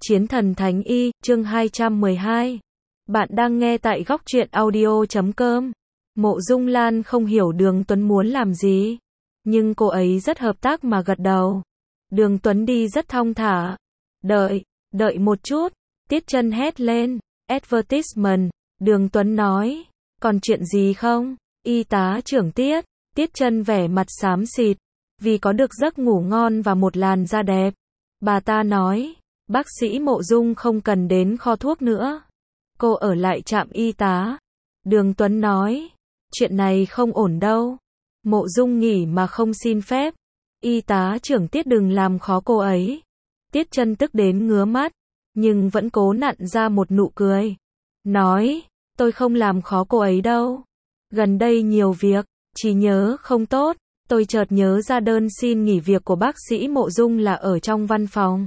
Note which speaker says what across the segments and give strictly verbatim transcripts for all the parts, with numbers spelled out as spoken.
Speaker 1: Chiến thần thánh y, chương hai trăm mười hai. Bạn đang nghe tại góc truyện audio chấm com. Mộ Dung Lan không hiểu Đường Tuấn muốn làm gì, nhưng cô ấy rất hợp tác mà gật đầu. Đường Tuấn đi rất thong thả. Đợi, đợi một chút, Tiết Chân hét lên. Advertisement, Đường Tuấn nói. Còn chuyện gì không? Y tá trưởng Tiết. Tiết Chân vẻ mặt xám xịt, vì có được giấc ngủ ngon và một làn da đẹp. Bà ta nói, bác sĩ Mộ Dung không cần đến kho thuốc nữa. Cô ở lại trạm y tá. Đường Tuấn nói, chuyện này không ổn đâu. Mộ Dung nghỉ mà không xin phép. Y tá trưởng Tiết đừng làm khó cô ấy. Tiết Chân tức đến ngứa mắt, nhưng vẫn cố nặn ra một nụ cười. Nói, tôi không làm khó cô ấy đâu. Gần đây nhiều việc, trí nhớ không tốt. Tôi chợt nhớ ra đơn xin nghỉ việc của bác sĩ Mộ Dung là ở trong văn phòng.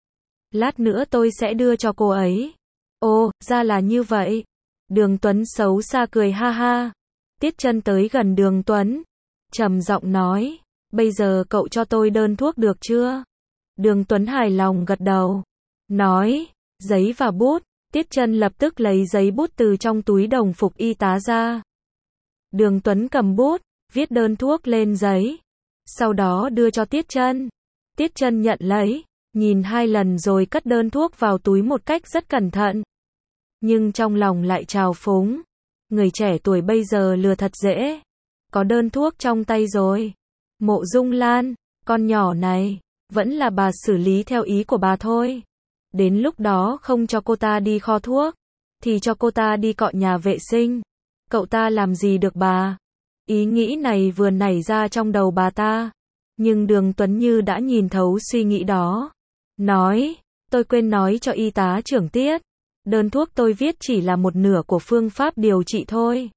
Speaker 1: Lát nữa tôi sẽ đưa cho cô ấy. Ồ, ra là như vậy. Đường Tuấn xấu xa cười ha ha. Tiết Chân tới gần Đường Tuấn, trầm giọng nói, bây giờ cậu cho tôi đơn thuốc được chưa? Đường Tuấn hài lòng gật đầu, nói, giấy và bút. Tiết Chân lập tức lấy giấy bút từ trong túi đồng phục y tá ra. Đường Tuấn cầm bút, viết đơn thuốc lên giấy, sau đó đưa cho Tiết Chân. Tiết Chân nhận lấy, nhìn hai lần rồi cất đơn thuốc vào túi một cách rất cẩn thận. Nhưng trong lòng lại trào phúng, người trẻ tuổi bây giờ lừa thật dễ. Có đơn thuốc trong tay rồi. Mộ Dung Lan, con nhỏ này, vẫn là bà xử lý theo ý của bà thôi. Đến lúc đó không cho cô ta đi kho thuốc, thì cho cô ta đi cọ nhà vệ sinh. Cậu ta làm gì được bà? Ý nghĩ này vừa nảy ra trong đầu bà ta. Nhưng Đường Tuấn như đã nhìn thấu suy nghĩ đó. Nói, tôi quên nói cho y tá trưởng Tiết. Đơn thuốc tôi viết chỉ là một nửa của phương pháp điều trị thôi.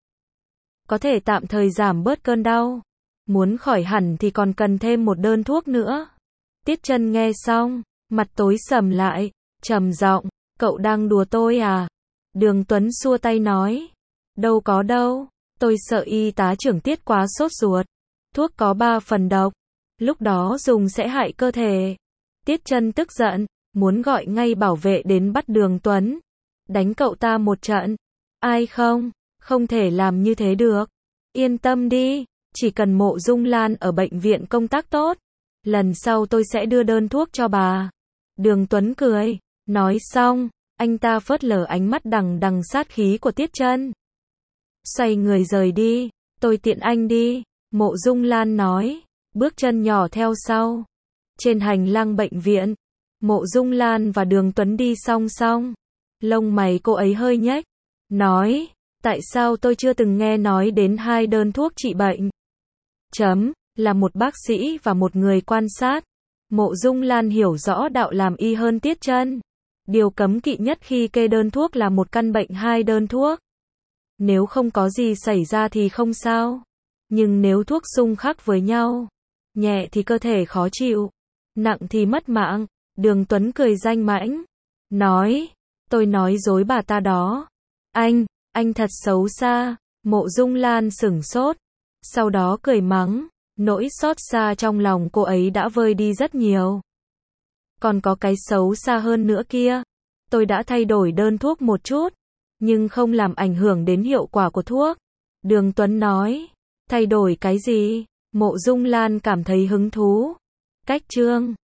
Speaker 1: Có thể tạm thời giảm bớt cơn đau. Muốn khỏi hẳn thì còn cần thêm một đơn thuốc nữa. Tiết Chân nghe xong, mặt tối sầm lại, trầm giọng, cậu đang đùa tôi à? Đường Tuấn xua tay nói, đâu có đâu, tôi sợ y tá trưởng Tiết quá sốt ruột. Thuốc có ba phần độc, lúc đó dùng sẽ hại cơ thể. Tiết Chân tức giận, muốn gọi ngay bảo vệ đến bắt Đường Tuấn, đánh cậu ta một trận. Ai không, không thể làm như thế được. Yên tâm đi, chỉ cần Mộ Dung Lan ở bệnh viện công tác tốt, lần sau tôi sẽ đưa đơn thuốc cho bà. Đường Tuấn cười, nói xong, anh ta phớt lờ ánh mắt đằng đằng sát khí của Tiết Chân. Xoay người rời đi, tôi tiện anh đi, Mộ Dung Lan nói, bước chân nhỏ theo sau. Trên hành lang bệnh viện, Mộ Dung Lan và Đường Tuấn đi song song. Lông mày cô ấy hơi nhếch, nói, tại sao tôi chưa từng nghe nói đến hai đơn thuốc trị bệnh? Chấm, là một bác sĩ và một người quan sát. Mộ Dung Lan hiểu rõ đạo làm y hơn Tiết Chân. Điều cấm kỵ nhất khi kê đơn thuốc là một căn bệnh hai đơn thuốc. Nếu không có gì xảy ra thì không sao. Nhưng nếu thuốc xung khắc với nhau, nhẹ thì cơ thể khó chịu, nặng thì mất mạng. Đường Tuấn cười danh mãnh, nói, tôi nói dối bà ta đó. Anh, anh thật xấu xa. Mộ Dung Lan sửng sốt, sau đó cười mắng, nỗi xót xa trong lòng cô ấy đã vơi đi rất nhiều. Còn có cái xấu xa hơn nữa kia. Tôi đã thay đổi đơn thuốc một chút, nhưng không làm ảnh hưởng đến hiệu quả của thuốc. Đường Tuấn nói, thay đổi cái gì? Mộ Dung Lan cảm thấy hứng thú. Cách chương